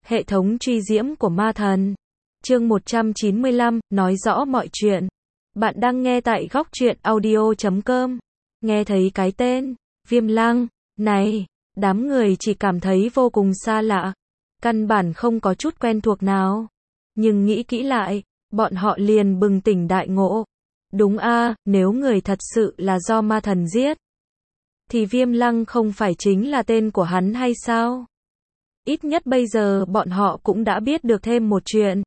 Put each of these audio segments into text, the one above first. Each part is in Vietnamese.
Hệ thống truy diễm của ma thần. Chương 195, nói rõ mọi chuyện. Bạn đang nghe tại góc truyện audio.com. Nghe thấy cái tên Viêm Lăng này, đám người chỉ cảm thấy vô cùng xa lạ, căn bản không có chút quen thuộc nào. Nhưng nghĩ kỹ lại, bọn họ liền bừng tỉnh đại ngộ. Đúng a, nếu người thật sự là do ma thần giết, thì Viêm Lăng không phải chính là tên của hắn hay sao? Ít nhất bây giờ bọn họ cũng đã biết được thêm một chuyện.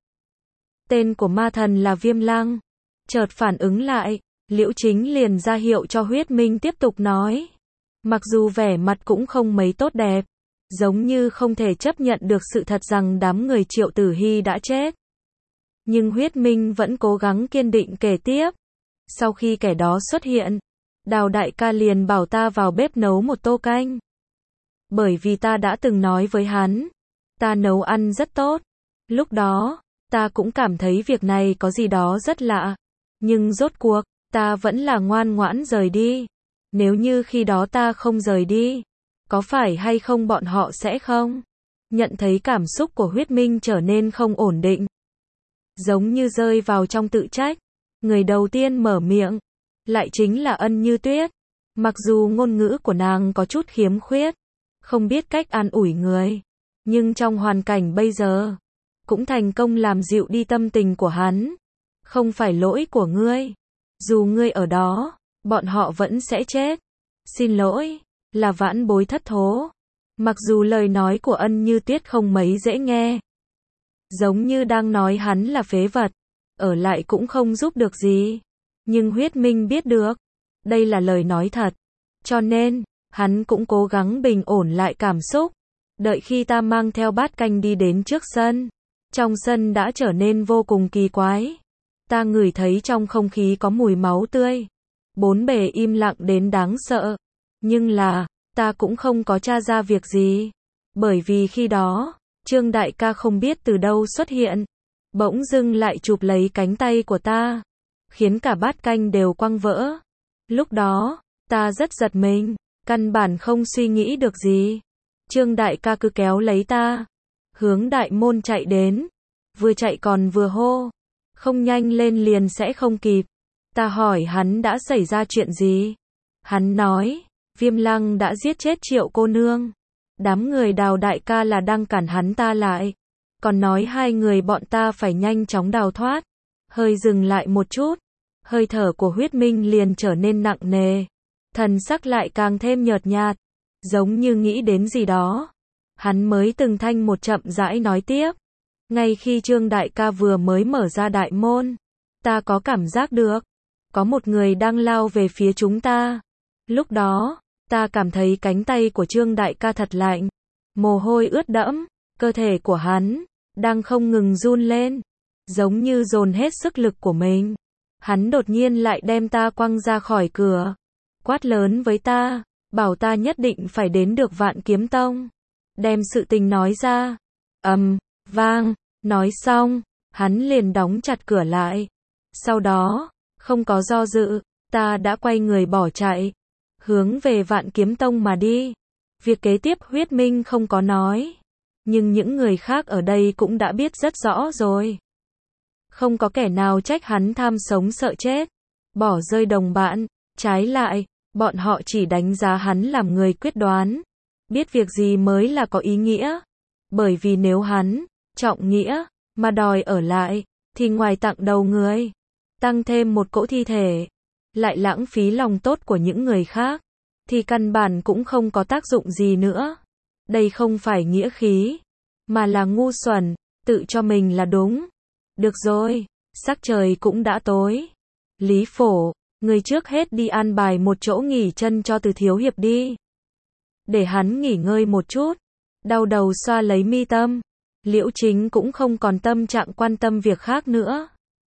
Tên của ma thần là Viêm Lăng. Chợt phản ứng lại, Liễu Chính liền ra hiệu cho Huyết Minh tiếp tục nói. Mặc dù vẻ mặt cũng không mấy tốt đẹp, giống như không thể chấp nhận được sự thật rằng đám người Triệu Tử Hy đã chết. Nhưng Huyết Minh vẫn cố gắng kiên định kể tiếp. Sau khi kẻ đó xuất hiện, Đào đại ca liền bảo ta vào bếp nấu một tô canh. Bởi vì ta đã từng nói với hắn, ta nấu ăn rất tốt. Lúc đó, ta cũng cảm thấy việc này có gì đó rất lạ. Nhưng rốt cuộc, ta vẫn là ngoan ngoãn rời đi. Nếu như khi đó ta không rời đi, có phải hay không bọn họ sẽ không? Nhận thấy cảm xúc của Huyết Minh trở nên không ổn định. Giống như rơi vào trong tự trách. Người đầu tiên mở miệng, lại chính là Ân Như Tuyết. Mặc dù ngôn ngữ của nàng có chút khiếm khuyết, không biết cách an ủi người, nhưng trong hoàn cảnh bây giờ, cũng thành công làm dịu đi tâm tình của hắn. Không phải lỗi của ngươi. Dù ngươi ở đó, bọn họ vẫn sẽ chết. Xin lỗi, là vãn bối thất thố. Mặc dù lời nói của Ân Như Tuyết không mấy dễ nghe, giống như đang nói hắn là phế vật, ở lại cũng không giúp được gì. Nhưng Huyết Minh biết được, đây là lời nói thật. Cho nên, hắn cũng cố gắng bình ổn lại cảm xúc. Đợi khi ta mang theo bát canh đi đến trước sân, trong sân đã trở nên vô cùng kỳ quái. Ta ngửi thấy trong không khí có mùi máu tươi. Bốn bề im lặng đến đáng sợ. Nhưng là, ta cũng không có tra ra việc gì. Bởi vì khi đó, Trương đại ca không biết từ đâu xuất hiện. Bỗng dưng lại chụp lấy cánh tay của ta, khiến cả bát canh đều quăng vỡ. Lúc đó, ta rất giật mình, căn bản không suy nghĩ được gì. Trương đại ca cứ kéo lấy ta, hướng đại môn chạy đến. Vừa chạy còn vừa hô, không nhanh lên liền sẽ không kịp. Ta hỏi hắn đã xảy ra chuyện gì. Hắn nói, Viêm Lăng đã giết chết Triệu cô nương. Đám người Đào đại ca là đang cản hắn ta lại. Còn nói hai người bọn ta phải nhanh chóng đào thoát. Hơi dừng lại một chút, hơi thở của Huyết Minh liền trở nên nặng nề. Thần sắc lại càng thêm nhợt nhạt, giống như nghĩ đến gì đó. Hắn mới từng thanh một chậm rãi nói tiếp. Ngay khi Trương đại ca vừa mới mở ra đại môn, ta có cảm giác được, có một người đang lao về phía chúng ta. Lúc đó, ta cảm thấy cánh tay của Trương đại ca thật lạnh, mồ hôi ướt đẫm, cơ thể của hắn đang không ngừng run lên, giống như dồn hết sức lực của mình. Hắn đột nhiên lại đem ta quăng ra khỏi cửa, quát lớn với ta, bảo ta nhất định phải đến được Vạn Kiếm Tông, đem sự tình nói ra. Vang, nói xong, hắn liền đóng chặt cửa lại. Sau đó, không có do dự, ta đã quay người bỏ chạy, hướng về Vạn Kiếm Tông mà đi. Việc kế tiếp Huyết Minh không có nói, nhưng những người khác ở đây cũng đã biết rất rõ rồi. Không có kẻ nào trách hắn tham sống sợ chết, bỏ rơi đồng bạn. Trái lại, bọn họ chỉ đánh giá hắn làm người quyết đoán, biết việc gì mới là có ý nghĩa. Bởi vì nếu hắn trọng nghĩa mà đòi ở lại, thì ngoài tặng đầu người, tăng thêm một cỗ thi thể, lại lãng phí lòng tốt của những người khác, thì căn bản cũng không có tác dụng gì nữa. Đây không phải nghĩa khí, mà là ngu xuẩn, tự cho mình là đúng. Được rồi, sắc trời cũng đã tối. Lý Phổ, người trước hết đi an bài một chỗ nghỉ chân cho Từ thiếu hiệp đi. Để hắn nghỉ ngơi một chút, đau đầu xoa lấy mi tâm. Liễu Chính cũng không còn tâm trạng quan tâm việc khác nữa,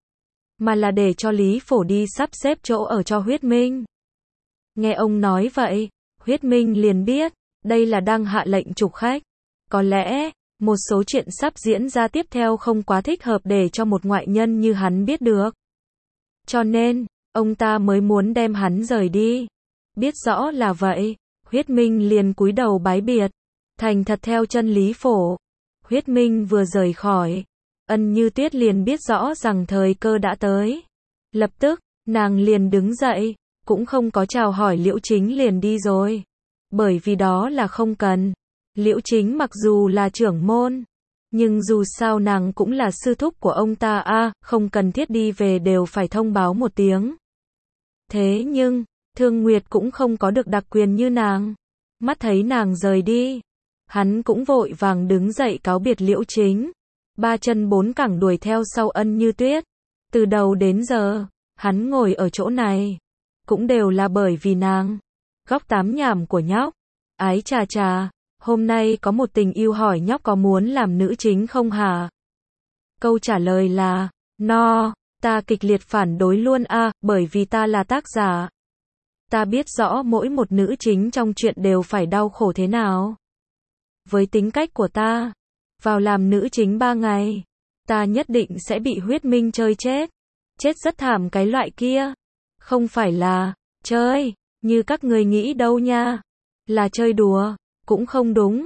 mà là để cho Lý Phổ đi sắp xếp chỗ ở cho Huyết Minh. Nghe ông nói vậy, Huyết Minh liền biết, đây là đang hạ lệnh trục khách. Có lẽ, một số chuyện sắp diễn ra tiếp theo không quá thích hợp để cho một ngoại nhân như hắn biết được. Cho nên, ông ta mới muốn đem hắn rời đi. Biết rõ là vậy, Huyết Minh liền cúi đầu bái biệt, thành thật theo chân Lý Phổ. Huyết Minh vừa rời khỏi, Ân Như Tuyết liền biết rõ rằng thời cơ đã tới. Lập tức, nàng liền đứng dậy, cũng không có chào hỏi Liễu Chính liền đi rồi. Bởi vì đó là không cần. Liễu Chính mặc dù là trưởng môn, nhưng dù sao nàng cũng là sư thúc của ông ta không cần thiết đi về đều phải thông báo một tiếng. Thế nhưng, Thương Nguyệt cũng không có được đặc quyền như nàng. Mắt thấy nàng rời đi, hắn cũng vội vàng đứng dậy cáo biệt Liễu Chính. Ba chân bốn cẳng đuổi theo sau Ân Như Tuyết. Từ đầu đến giờ, hắn ngồi ở chỗ này, cũng đều là bởi vì nàng. Góc tám nhảm của nhóc. Ái chà chà, hôm nay có một tình yêu hỏi nhóc có muốn làm nữ chính không hả? Câu trả lời là, no, ta kịch liệt phản đối luôn bởi vì ta là tác giả. Ta biết rõ mỗi một nữ chính trong chuyện đều phải đau khổ thế nào. Với tính cách của ta, vào làm nữ chính 3 ngày, ta nhất định sẽ bị Huyết Minh chơi chết. Chết rất thảm cái loại kia. Không phải là chơi, như các người nghĩ đâu nha. Là chơi đùa, cũng không đúng.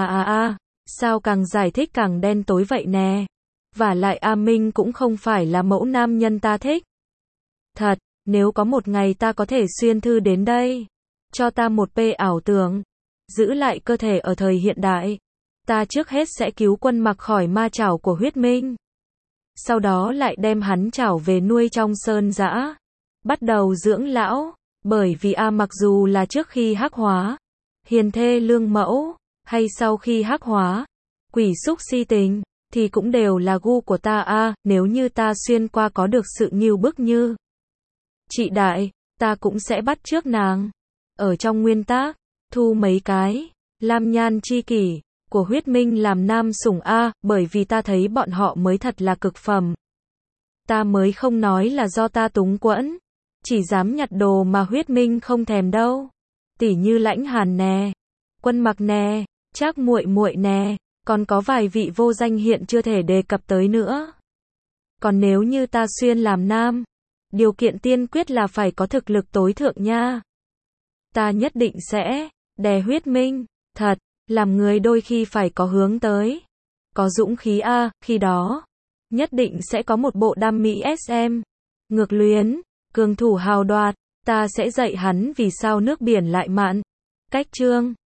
Sao càng giải thích càng đen tối vậy nè. Vả lại A Minh cũng không phải là mẫu nam nhân ta thích. Thật, nếu có một ngày ta có thể xuyên thư đến đây, cho ta một ảo tưởng, giữ lại cơ thể ở thời hiện đại, ta trước hết sẽ cứu Quân Mặc khỏi ma chảo của Huyết Minh. Sau đó lại đem hắn chảo về nuôi trong sơn dã, bắt đầu dưỡng lão, bởi vì mặc dù là trước khi hắc hóa, hiền thê lương mẫu, hay sau khi hắc hóa, quỷ xúc si tình, thì cũng đều là gu của ta nếu như ta xuyên qua có được sự nghiêu bức như chị đại, ta cũng sẽ bắt chước nàng. Ở trong nguyên tác, thu mấy cái lam nhan chi kỷ của Huyết Minh làm nam sủng bởi vì ta thấy bọn họ mới thật là cực phẩm. Ta mới không nói là do ta túng quẫn, chỉ dám nhặt đồ mà Huyết Minh không thèm đâu. Tỉ như Lãnh Hàn nè, Quân Mặc nè, Trác muội muội nè, còn có vài vị vô danh hiện chưa thể đề cập tới nữa. Còn nếu như ta xuyên làm nam, điều kiện tiên quyết là phải có thực lực tối thượng nha. Ta nhất định sẽ đè Huyết Minh, thật, làm người đôi khi phải có hướng tới, có dũng khí khi đó, nhất định sẽ có một bộ đam mỹ SM, ngược luyến, cường thủ hào đoạt, ta sẽ dạy hắn vì sao nước biển lại mặn. Cách chương